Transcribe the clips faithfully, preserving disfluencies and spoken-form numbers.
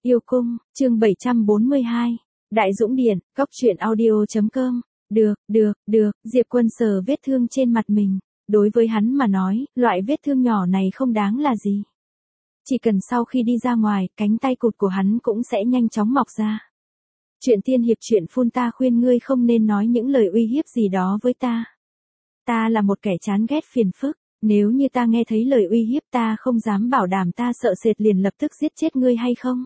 Yêu cung, chương bảy trăm bốn mươi hai. Đại Dũng Điện, góc truyện audio.com. Được, được, được, Diệp Quân sờ vết thương trên mặt mình. Đối với hắn mà nói, loại vết thương nhỏ này không đáng là gì. Chỉ cần sau khi đi ra ngoài, cánh tay cụt của hắn cũng sẽ nhanh chóng mọc ra. Chuyện tiên hiệp chuyện phun ta khuyên ngươi không nên nói những lời uy hiếp gì đó với ta. Ta là một kẻ chán ghét phiền phức, nếu như ta nghe thấy lời uy hiếp ta không dám bảo đảm ta sợ sệt liền lập tức giết chết ngươi hay không.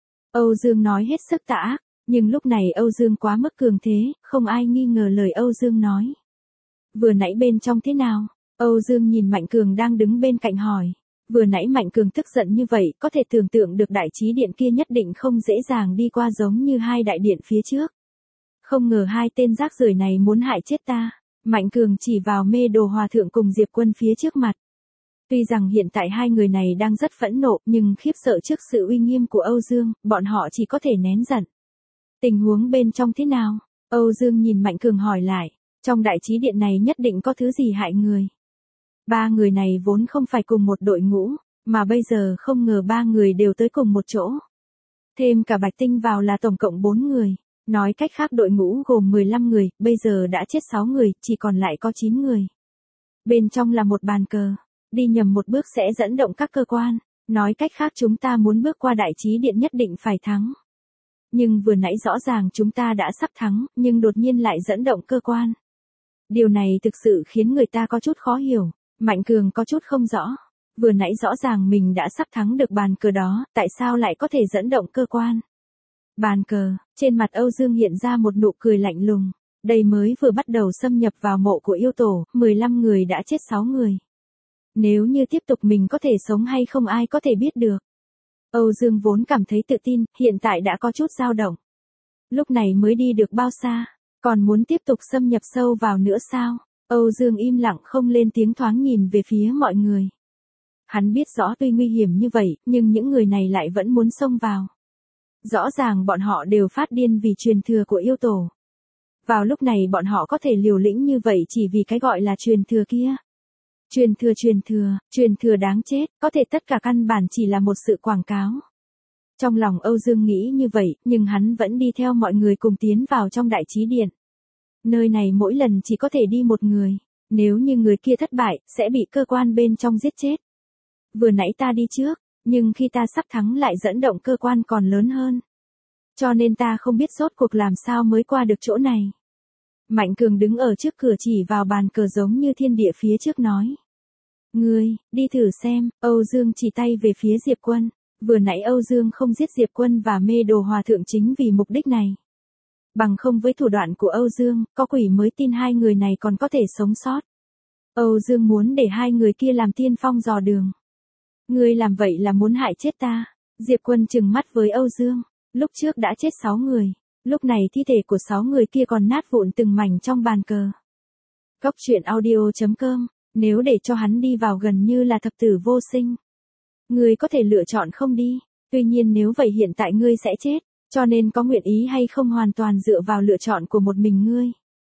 Âu Dương nói hết sức tà ác, nhưng lúc này Âu Dương quá mức cường thế, không ai nghi ngờ lời Âu Dương nói. Vừa nãy bên trong thế nào? Âu Dương nhìn Mạnh Cường đang đứng bên cạnh hỏi. Vừa nãy Mạnh Cường tức giận như vậy, có thể tưởng tượng được đại trí điện kia nhất định không dễ dàng đi qua giống như hai đại điện phía trước. Không ngờ hai tên rác rưởi này muốn hại chết ta. Mạnh Cường chỉ vào Mê Đồ Hòa Thượng cùng Diệp Quân phía trước mặt. Tuy rằng hiện tại hai người này đang rất phẫn nộ, nhưng khiếp sợ trước sự uy nghiêm của Âu Dương, bọn họ chỉ có thể nén giận. Tình huống bên trong thế nào? Âu Dương nhìn Mạnh Cường hỏi lại, trong đại trí điện này nhất định có thứ gì hại người. Ba người này vốn không phải cùng một đội ngũ, mà bây giờ không ngờ ba người đều tới cùng một chỗ. Thêm cả Bạch Tinh vào là tổng cộng bốn người. Nói cách khác đội ngũ gồm mười lăm người, bây giờ đã chết sáu người, chỉ còn lại có chín người. Bên trong là một bàn cờ, đi nhầm một bước sẽ dẫn động các cơ quan. Nói cách khác chúng ta muốn bước qua đại trí điện nhất định phải thắng. Nhưng vừa nãy rõ ràng chúng ta đã sắp thắng, nhưng đột nhiên lại dẫn động cơ quan. Điều này thực sự khiến người ta có chút khó hiểu. Mạnh Cường có chút không rõ. Vừa nãy rõ ràng mình đã sắp thắng được bàn cờ đó, tại sao lại có thể dẫn động cơ quan? Bàn cờ, trên mặt Âu Dương hiện ra một nụ cười lạnh lùng. Đây mới vừa bắt đầu xâm nhập vào mộ của yêu tổ, mười lăm người đã chết sáu người. Nếu như tiếp tục mình có thể sống hay không ai có thể biết được. Âu Dương vốn cảm thấy tự tin, hiện tại đã có chút dao động. Lúc này mới đi được bao xa, còn muốn tiếp tục xâm nhập sâu vào nữa sao? Âu Dương im lặng không lên tiếng thoáng nhìn về phía mọi người. Hắn biết rõ tuy nguy hiểm như vậy, nhưng những người này lại vẫn muốn xông vào. Rõ ràng bọn họ đều phát điên vì truyền thừa của yêu tổ. Vào lúc này bọn họ có thể liều lĩnh như vậy chỉ vì cái gọi là truyền thừa kia. Truyền thừa truyền thừa, truyền thừa đáng chết, có thể tất cả căn bản chỉ là một sự quảng cáo. Trong lòng Âu Dương nghĩ như vậy, nhưng hắn vẫn đi theo mọi người cùng tiến vào trong đại trí điện. Nơi này mỗi lần chỉ có thể đi một người, nếu như người kia thất bại, sẽ bị cơ quan bên trong giết chết. Vừa nãy ta đi trước, nhưng khi ta sắp thắng lại dẫn động cơ quan còn lớn hơn. Cho nên ta không biết rốt cuộc làm sao mới qua được chỗ này. Mạnh Cường đứng ở trước cửa chỉ vào bàn cờ giống như thiên địa phía trước nói. Ngươi, đi thử xem, Âu Dương chỉ tay về phía Diệp Quân. Vừa nãy Âu Dương không giết Diệp Quân và Mê Đồ Hòa Thượng chính vì mục đích này. Bằng không với thủ đoạn của Âu Dương, có quỷ mới tin hai người này còn có thể sống sót. Âu Dương muốn để hai người kia làm tiên phong dò đường. Ngươi làm vậy là muốn hại chết ta. Diệp Quân trừng mắt với Âu Dương. Lúc trước đã chết sáu người. Lúc này thi thể của sáu người kia còn nát vụn từng mảnh trong bàn cờ. Góc truyện audio.com. Nếu để cho hắn đi vào gần như là thập tử vô sinh. Ngươi có thể lựa chọn không đi. Tuy nhiên nếu vậy hiện tại ngươi sẽ chết. Cho nên có nguyện ý hay không hoàn toàn dựa vào lựa chọn của một mình ngươi.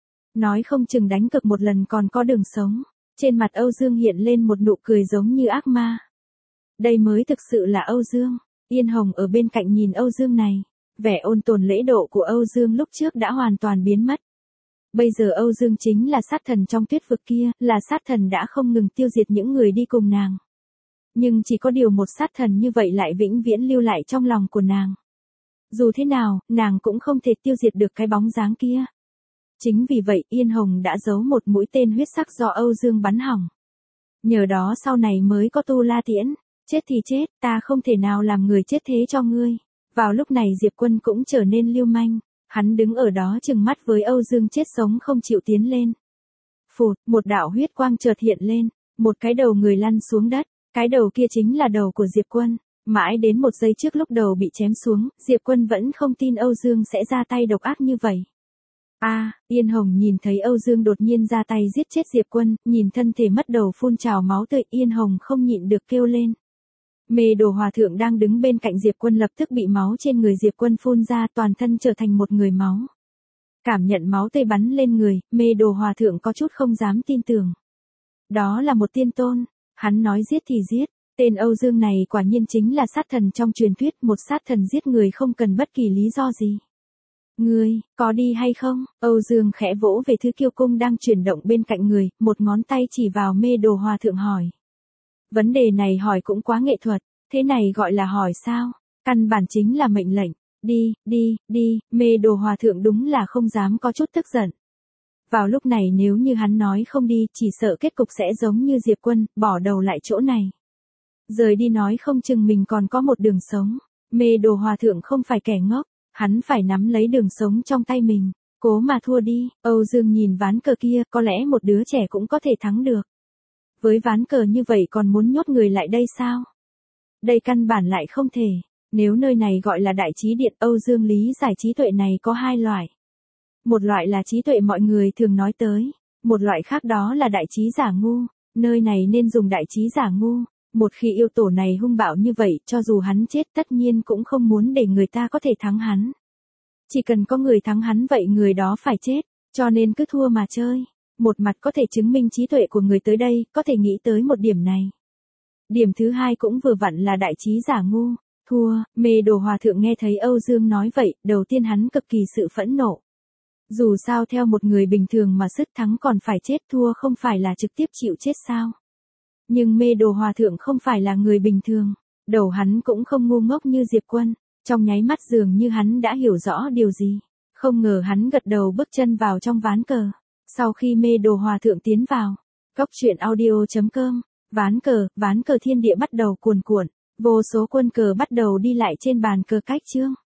Nói không chừng đánh cực một lần còn có đường sống. Trên mặt Âu Dương hiện lên một nụ cười giống như ác ma. Đây mới thực sự là Âu Dương. Yên Hồng ở bên cạnh nhìn Âu Dương này. Vẻ ôn tồn lễ độ của Âu Dương lúc trước đã hoàn toàn biến mất. Bây giờ Âu Dương chính là sát thần trong tuyết vực kia, là sát thần đã không ngừng tiêu diệt những người đi cùng nàng. Nhưng chỉ có điều một sát thần như vậy lại vĩnh viễn lưu lại trong lòng của nàng. Dù thế nào, nàng cũng không thể tiêu diệt được cái bóng dáng kia. Chính vì vậy Yên Hồng đã giấu một mũi tên huyết sắc do Âu Dương bắn hỏng. Nhờ đó sau này mới có Tu La Tiễn. Chết thì chết, ta không thể nào làm người chết thế cho ngươi. Vào lúc này Diệp Quân cũng trở nên lưu manh. Hắn đứng ở đó trừng mắt với Âu Dương chết sống không chịu tiến lên. Phụt, một đạo huyết quang chợt hiện lên. Một cái đầu người lăn xuống đất. Cái đầu kia chính là đầu của Diệp Quân. Mãi đến một giây trước lúc đầu bị chém xuống, Diệp Quân vẫn không tin Âu Dương sẽ ra tay độc ác như vậy. A, à, Yên Hồng nhìn thấy Âu Dương đột nhiên ra tay giết chết Diệp Quân, nhìn thân thể mất đầu phun trào máu tươi, Yên Hồng không nhịn được kêu lên. Mê Đồ Hòa Thượng đang đứng bên cạnh Diệp Quân lập tức bị máu trên người Diệp Quân phun ra, toàn thân trở thành một người máu. Cảm nhận máu tươi bắn lên người, Mê Đồ Hòa Thượng có chút không dám tin tưởng. Đó là một tiên tôn, hắn nói giết thì giết, Tên Âu Dương này quả nhiên chính là sát thần trong truyền thuyết, một sát thần giết người không cần bất kỳ lý do gì. Ngươi, có đi hay không? Âu Dương khẽ vỗ về thứ kiêu cung đang chuyển động bên cạnh người, một ngón tay chỉ vào Mê Đồ Hòa Thượng hỏi. Vấn đề này hỏi cũng quá nghệ thuật, thế này gọi là hỏi sao? Căn bản chính là mệnh lệnh. Đi, đi, đi, Mê Đồ Hòa Thượng đúng là không dám có chút tức giận. Vào lúc này nếu như hắn nói không đi, chỉ sợ kết cục sẽ giống như Diệp Quân, bỏ đầu lại chỗ này. Rời đi nói không chừng mình còn có một đường sống. Mê Đồ Hòa Thượng không phải kẻ ngốc, hắn phải nắm lấy đường sống trong tay mình. Cố mà thua đi. Âu Dương nhìn ván cờ kia, có lẽ một đứa trẻ cũng có thể thắng được. Với ván cờ như vậy còn muốn nhốt người lại đây sao? Đây căn bản lại không thể. Nếu nơi này gọi là đại trí điện, Âu Dương lý giải trí tuệ này có hai loại. Một loại là trí tuệ mọi người thường nói tới, một loại khác đó là đại trí giả ngu. Nơi này nên dùng đại trí giả ngu. Một khi yêu tổ này hung bạo như vậy, cho dù hắn chết tất nhiên cũng không muốn để người ta có thể thắng hắn. Chỉ cần có người thắng hắn vậy người đó phải chết, cho nên cứ thua mà chơi. Một mặt có thể chứng minh trí tuệ của người tới đây, có thể nghĩ tới một điểm này. Điểm thứ hai cũng vừa vặn là đại trí giả ngu. Thua. Mê Đồ Hòa Thượng nghe thấy Âu Dương nói vậy, đầu tiên hắn cực kỳ sự phẫn nộ. Dù sao theo một người bình thường mà sức thắng còn phải chết, thua không phải là trực tiếp chịu chết sao? Nhưng Mê Đồ Hòa Thượng không phải là người bình thường, đầu hắn cũng không ngu ngốc như Diệp Quân, trong nháy mắt dường như hắn đã hiểu rõ điều gì. Không ngờ hắn gật đầu bước chân vào trong ván cờ. Sau khi Mê Đồ Hòa Thượng tiến vào, Cốc truyện audio chấm com, ván cờ, ván cờ thiên địa bắt đầu cuồn cuộn, vô số quân cờ bắt đầu đi lại trên bàn cờ cách chương.